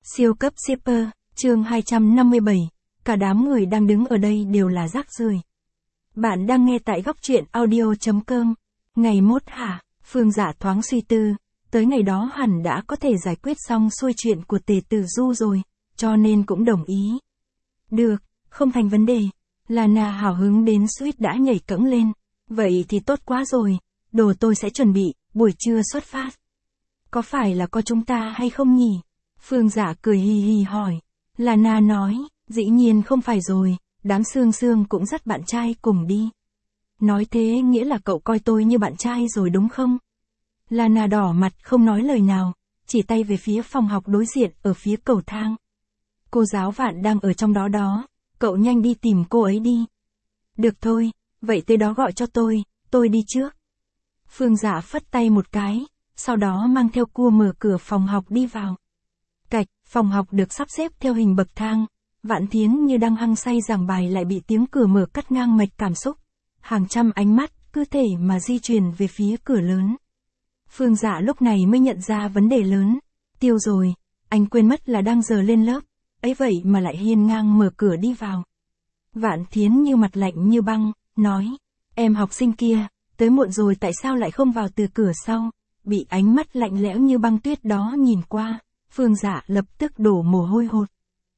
Siêu cấp shipper, chương 257, cả đám người đang đứng ở đây đều là rác rưởi. Bạn đang nghe tại góc truyện audio.com. Ngày mốt hả? Phương Dạ thoáng suy tư, tới ngày đó hẳn đã có thể giải quyết xong xuôi chuyện của Tề Tử Du rồi, cho nên cũng đồng ý. Được, không thành vấn đề. Lana hào hứng đến suýt đã nhảy cẫng lên. Vậy thì tốt quá rồi, đồ tôi sẽ chuẩn bị, buổi trưa xuất phát. Có phải là có chúng ta hay không nhỉ? Phương Dạ cười hì hì hỏi. Lana nói, dĩ nhiên không phải rồi, đám Sương Sương cũng dắt bạn trai cùng đi. Nói thế nghĩa là cậu coi tôi như bạn trai rồi đúng không? Lana đỏ mặt không nói lời nào, chỉ tay về phía phòng học đối diện ở phía cầu thang. Cô giáo Vạn đang ở trong đó đó, cậu nhanh đi tìm cô ấy đi. Được thôi, vậy tới đó gọi cho tôi đi trước. Phương Dạ phất tay một cái, sau đó mang theo cua mở cửa phòng học đi vào. Cạch, phòng học được sắp xếp theo hình bậc thang, Vạn Thiến như đang hăng say giảng bài lại bị tiếng cửa mở cắt ngang mạch cảm xúc. Hàng trăm ánh mắt, cứ thể mà di chuyển về phía cửa lớn. Phương Dạ lúc này mới nhận ra vấn đề lớn. Tiêu rồi, anh quên mất là đang giờ lên lớp, ấy vậy mà lại hiên ngang mở cửa đi vào. Vạn Thiến như mặt lạnh như băng, nói, em học sinh kia, tới muộn rồi tại sao lại không vào từ cửa sau? Bị ánh mắt lạnh lẽo như băng tuyết đó nhìn qua, Phương Dạ lập tức đổ mồ hôi hột.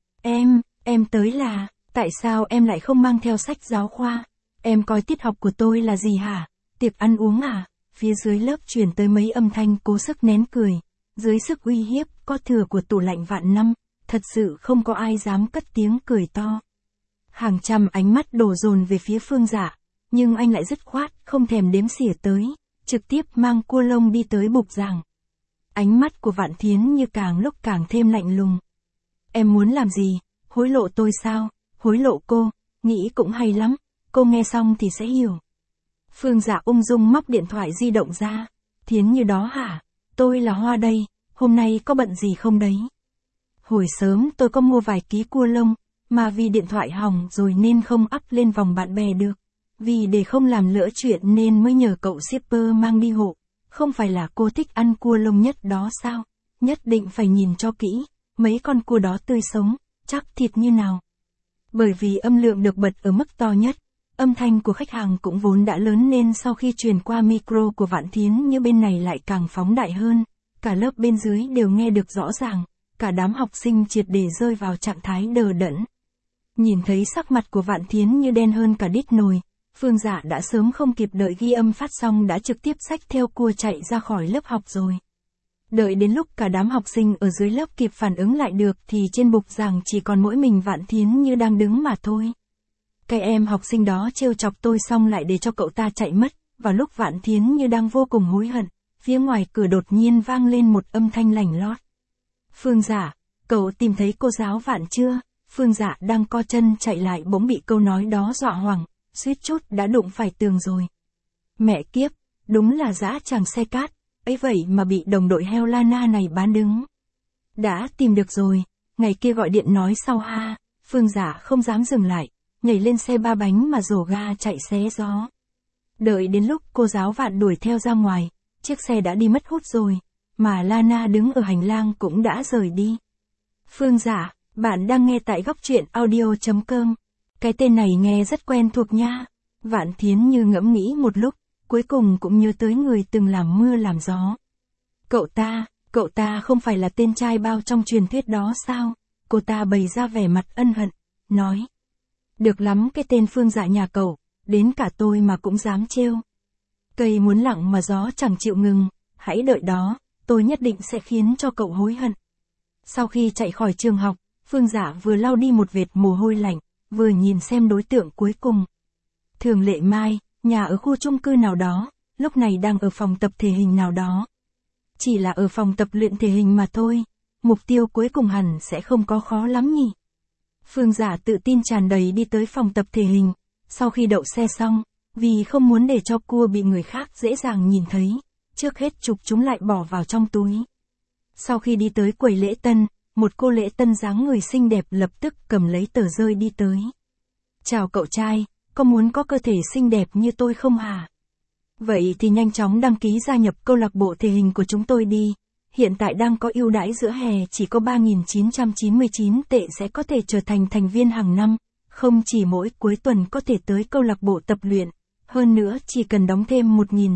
Em tới là, tại sao em lại không mang theo sách giáo khoa? Em coi tiết học của tôi là gì hả? Tiệc ăn uống à? Phía dưới lớp truyền tới mấy âm thanh cố sức nén cười. Dưới sức uy hiếp có thừa của tủ lạnh vạn năm, thật sự không có ai dám cất tiếng cười to. Hàng trăm ánh mắt đổ dồn về phía Phương Dạ, nhưng anh lại dứt khoát, không thèm đếm xỉa tới, trực tiếp mang cua lông đi tới bục giảng. Ánh mắt của Vạn Thiến như càng lúc càng thêm lạnh lùng. Em muốn làm gì? Hối lộ tôi sao? Hối lộ cô? Nghĩ cũng hay lắm, cô nghe xong thì sẽ hiểu. Phương Dạ ung dung móc điện thoại di động ra. Thiến như đó hả? Tôi là Hoa đây, hôm nay có bận gì không đấy? Hồi sớm tôi có mua vài ký cua lông, mà vì điện thoại hỏng rồi nên không up lên vòng bạn bè được. Vì để không làm lỡ chuyện nên mới nhờ cậu shipper mang đi hộ. Không phải là cô thích ăn cua lông nhất đó sao? Nhất định phải nhìn cho kỹ, mấy con cua đó tươi sống, chắc thịt như nào. Bởi vì âm lượng được bật ở mức to nhất, âm thanh của khách hàng cũng vốn đã lớn nên sau khi truyền qua micro của Vạn Thiến như bên này lại càng phóng đại hơn. Cả lớp bên dưới đều nghe được rõ ràng, cả đám học sinh triệt để rơi vào trạng thái đờ đẫn. Nhìn thấy sắc mặt của Vạn Thiến như đen hơn cả đít nồi, Phương Dạ đã sớm không kịp đợi ghi âm phát xong đã trực tiếp xách theo cua chạy ra khỏi lớp học rồi. Đợi đến lúc cả đám học sinh ở dưới lớp kịp phản ứng lại được thì trên bục giảng chỉ còn mỗi mình Vạn Thiến như đang đứng mà thôi. Cái em học sinh đó trêu chọc tôi xong lại để cho cậu ta chạy mất, vào lúc Vạn Thiến như đang vô cùng hối hận, phía ngoài cửa đột nhiên vang lên một âm thanh lành lót. Phương Dạ, cậu tìm thấy cô giáo Vạn chưa? Phương Dạ đang co chân chạy lại bỗng bị câu nói đó dọa hoảng, suýt chút đã đụng phải tường rồi. Mẹ kiếp, đúng là dã tràng xe cát, ấy vậy mà bị đồng đội heo Lana này bán đứng. Đã tìm được rồi, ngày kia gọi điện nói sau ha. Phương Dạ không dám dừng lại, nhảy lên xe ba bánh mà rồ ga chạy xé gió. Đợi đến lúc cô giáo Vạn đuổi theo ra ngoài, chiếc xe đã đi mất hút rồi, mà Lana đứng ở hành lang cũng đã rời đi. Phương Dạ, bạn đang nghe tại góc truyện audio.com. Cái tên này nghe rất quen thuộc nha. Vạn Thiến như ngẫm nghĩ một lúc, cuối cùng cũng nhớ tới người từng làm mưa làm gió. Cậu ta không phải là tên trai bao trong truyền thuyết đó sao? Cô ta bày ra vẻ mặt ân hận, nói. Được lắm cái tên Phương Dạ nhà cậu, đến cả tôi mà cũng dám trêu. Cây muốn lặng mà gió chẳng chịu ngừng, hãy đợi đó, tôi nhất định sẽ khiến cho cậu hối hận. Sau khi chạy khỏi trường học, Phương Dạ vừa lau đi một vệt mồ hôi lạnh, vừa nhìn xem đối tượng cuối cùng. Thường Lệ Mai, nhà ở khu chung cư nào đó, lúc này đang ở phòng tập thể hình nào đó. Chỉ là ở phòng tập luyện thể hình mà thôi, mục tiêu cuối cùng hẳn sẽ không có khó lắm nhỉ. Phương Dạ tự tin tràn đầy đi tới phòng tập thể hình, sau khi đậu xe xong, vì không muốn để cho cua bị người khác dễ dàng nhìn thấy, trước hết chụp chúng lại bỏ vào trong túi. Sau khi đi tới quầy lễ tân, một cô lễ tân dáng người xinh đẹp lập tức cầm lấy tờ rơi đi tới. Chào cậu trai, có muốn có cơ thể xinh đẹp như tôi không hả? Vậy thì nhanh chóng đăng ký gia nhập câu lạc bộ thể hình của chúng tôi đi. hiện tại đang có ưu đãi giữa hè chỉ có 3.999 tệ sẽ có thể trở thành thành viên hàng năm, không chỉ mỗi cuối tuần có thể tới câu lạc bộ tập luyện, hơn nữa chỉ cần đóng thêm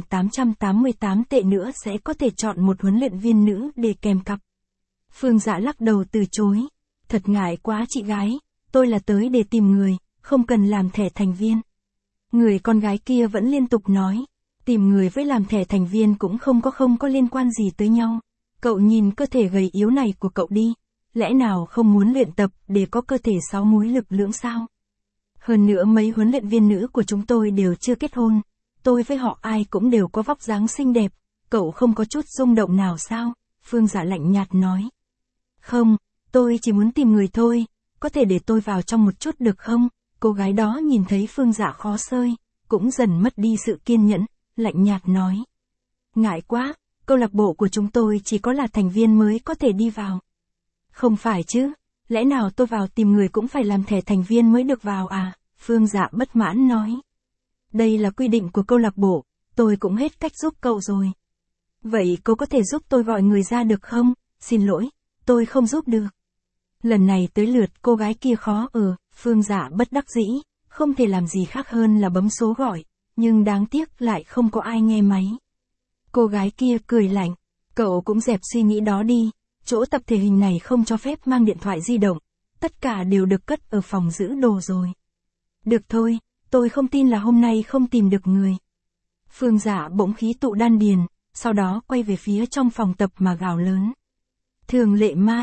1.888 tệ nữa sẽ có thể chọn một huấn luyện viên nữ để kèm cặp. Phương Dạ lắc đầu từ chối. Thật ngại quá chị gái, tôi là tới để tìm người, không cần làm thẻ thành viên. Người con gái kia vẫn liên tục nói, tìm người với làm thẻ thành viên cũng không có liên quan gì tới nhau. Cậu nhìn cơ thể gầy yếu này của cậu đi, lẽ nào không muốn luyện tập để có cơ thể 6 múi lực lưỡng sao? Hơn nữa mấy huấn luyện viên nữ của chúng tôi đều chưa kết hôn, tôi với họ ai cũng đều có vóc dáng xinh đẹp, cậu không có chút rung động nào sao? Phương Dạ lạnh nhạt nói. Không, tôi chỉ muốn tìm người thôi, có thể để tôi vào trong một chút được không? Cô gái đó nhìn thấy Phương Dạ khó sơi, cũng dần mất đi sự kiên nhẫn, lạnh nhạt nói. Ngại quá, câu lạc bộ của chúng tôi chỉ có là thành viên mới có thể đi vào. Không phải chứ, lẽ nào tôi vào tìm người cũng phải làm thẻ thành viên mới được vào à? Phương Dạ bất mãn nói. Đây là quy định của câu lạc bộ, tôi cũng hết cách giúp cậu rồi. Vậy cô có thể giúp tôi gọi người ra được không? Xin lỗi, tôi không giúp được. Lần này tới lượt cô gái kia khó Phương Dạ bất đắc dĩ, không thể làm gì khác hơn là bấm số gọi, nhưng đáng tiếc lại không có ai nghe máy. Cô gái kia cười lạnh, cậu cũng dẹp suy nghĩ đó đi, chỗ tập thể hình này không cho phép mang điện thoại di động, tất cả đều được cất ở phòng giữ đồ rồi. Được thôi, tôi không tin là hôm nay không tìm được người. Phương Dạ bỗng khí tụ đan điền, sau đó quay về phía trong phòng tập mà gào lớn. Thường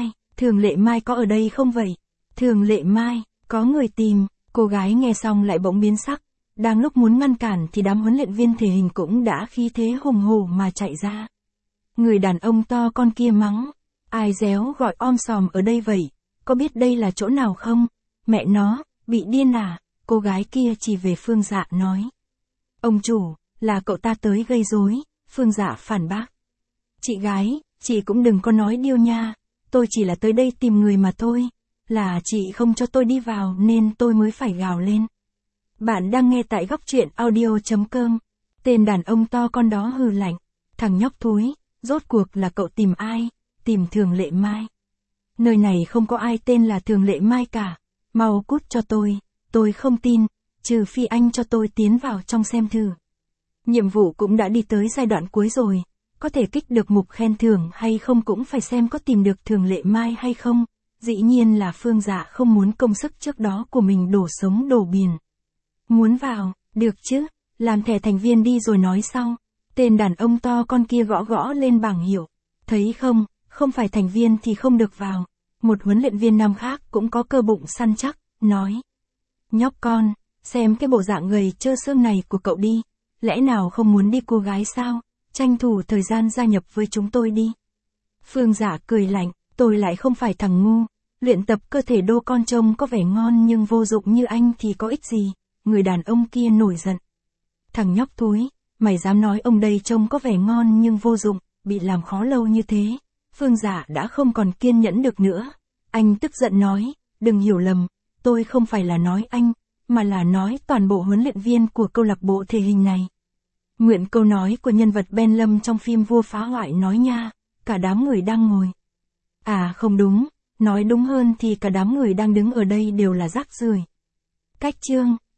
Lệ Mai có ở đây không vậy? Thường Lệ Mai, có người tìm, cô gái nghe xong lại bỗng biến sắc, đang lúc muốn ngăn cản thì đám huấn luyện viên thể hình cũng đã khí thế hùng hổ mà chạy ra. Người đàn ông to con kia mắng, ai réo gọi om sòm ở đây vậy, có biết đây là chỗ nào không? Mẹ nó, bị điên à? Cô gái kia chỉ về Phương Dạ nói. Ông chủ, là cậu ta tới gây rối, Phương Dạ phản bác. Chị gái, chị cũng đừng có nói điêu nha, tôi chỉ là tới đây tìm người mà thôi, là chị không cho tôi đi vào nên tôi mới phải gào lên. Bạn đang nghe tại góc truyện audio.com, tên đàn ông to con đó hừ lạnh, thằng nhóc thúi, rốt cuộc là cậu tìm ai? Tìm Thường Lệ Mai. Nơi này không có ai tên là Thường Lệ Mai cả, mau cút cho tôi không tin, trừ phi anh cho tôi tiến vào trong xem thử. Nhiệm vụ cũng đã đi tới giai đoạn cuối rồi, có thể kích được mục khen thưởng hay không cũng phải xem có tìm được Thường Lệ Mai hay không, dĩ nhiên là Phương Dạ không muốn công sức trước đó của mình đổ sống đổ biển. Muốn vào, được chứ, làm thẻ thành viên đi rồi nói sau. Tên đàn ông to con kia gõ gõ lên bảng hiệu, thấy không phải thành viên thì không được vào. Một huấn luyện viên nam khác cũng có cơ bụng săn chắc, nói. Nhóc con, xem cái bộ dạng gầy trơ xương này của cậu đi, lẽ nào không muốn đi cô gái sao, tranh thủ thời gian gia nhập với chúng tôi đi. Phương Dạ cười lạnh, tôi lại không phải thằng ngu, luyện tập cơ thể đô con trông có vẻ ngon nhưng vô dụng như anh thì có ích gì, người đàn ông kia nổi giận. Thằng nhóc thúi, mày dám nói ông đây trông có vẻ ngon nhưng vô dụng, bị làm khó lâu như thế. Phương Dạ đã không còn kiên nhẫn được nữa. Anh tức giận nói, đừng hiểu lầm, tôi không phải là nói anh, mà là nói toàn bộ huấn luyện viên của câu lạc bộ thể hình này. Nguyện câu nói của nhân vật Ben Lâm trong phim Vua Phá Hoại nói nha, cả đám người đang ngồi. À không đúng, nói đúng hơn thì cả đám người đang đứng ở đây đều là rác rưởi. Cách chương